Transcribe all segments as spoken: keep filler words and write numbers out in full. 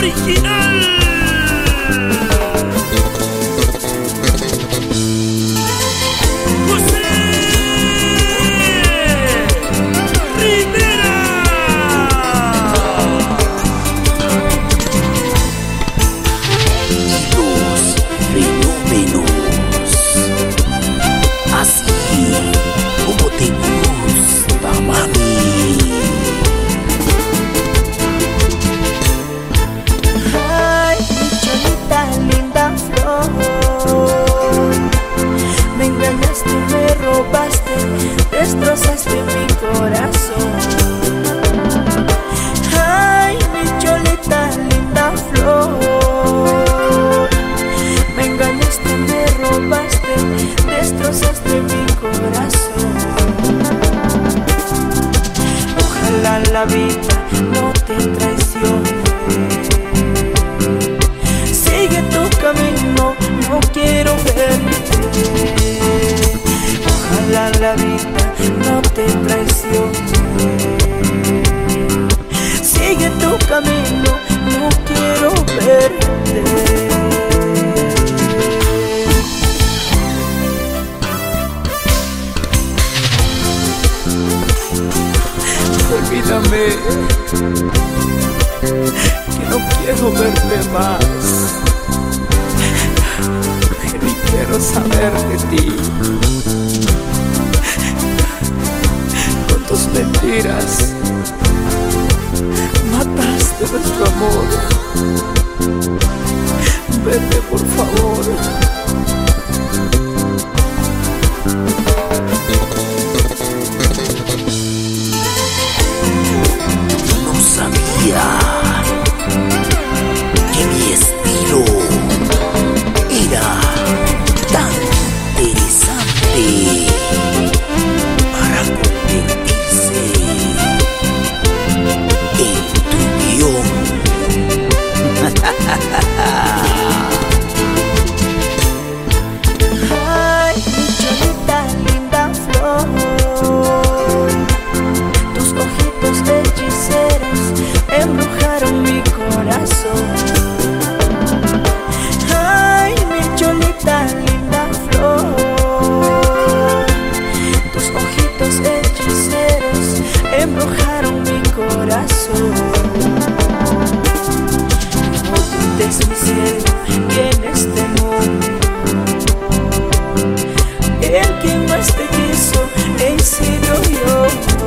original. José Rivera. Los fenómenos, así como te gusta, mami. Ay, mi cholita linda flor, me engañaste, me robaste, destrozaste mi corazón. Ay, mi cholita linda flor, me engañaste, me robaste, destrozaste mi corazón. Ojalá la vida no te traicione. Sigue tu camino, no quiero verte. Ojalá la vida no te traicione. Sigue tu camino, no quiero verte. Olvídame, que no quiero verte más, que ni quiero saber de ti. Con tus mentiras mataste nuestro amor. Vete, por favor. Que mi estilo era tan interesante para convertirse en tu guión. Ay, mi cholita linda flor, tus ojitos hechiceros embrujaron mi corazón. Ay, mi cholita linda flor, tus ojitos hechiceros embrujaron mi corazón. No dudes, mi cielo, que en este mundo el que más te quiso he sido yo.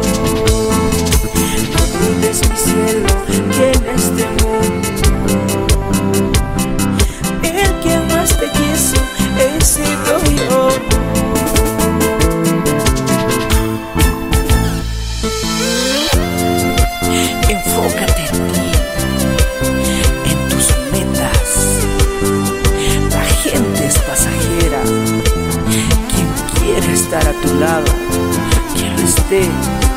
No dudes, mi cielo, que en este mundo el que más te quiso he sido yo. Enfócate en ti, en tus metas. La gente es pasajera. Quien quiere estar a tu lado, que lo esté.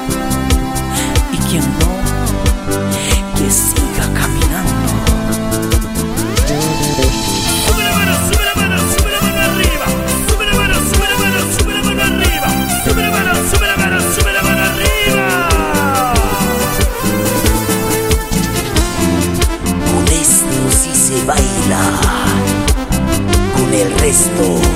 Y quien no, que siga caminando. Sube la mano, sube la mano, sube la mano arriba. Sube la mano, sube la mano, sube la mano arriba. Sube la mano, sube la mano, sube la mano arriba. Con esto sí se baila, con el resto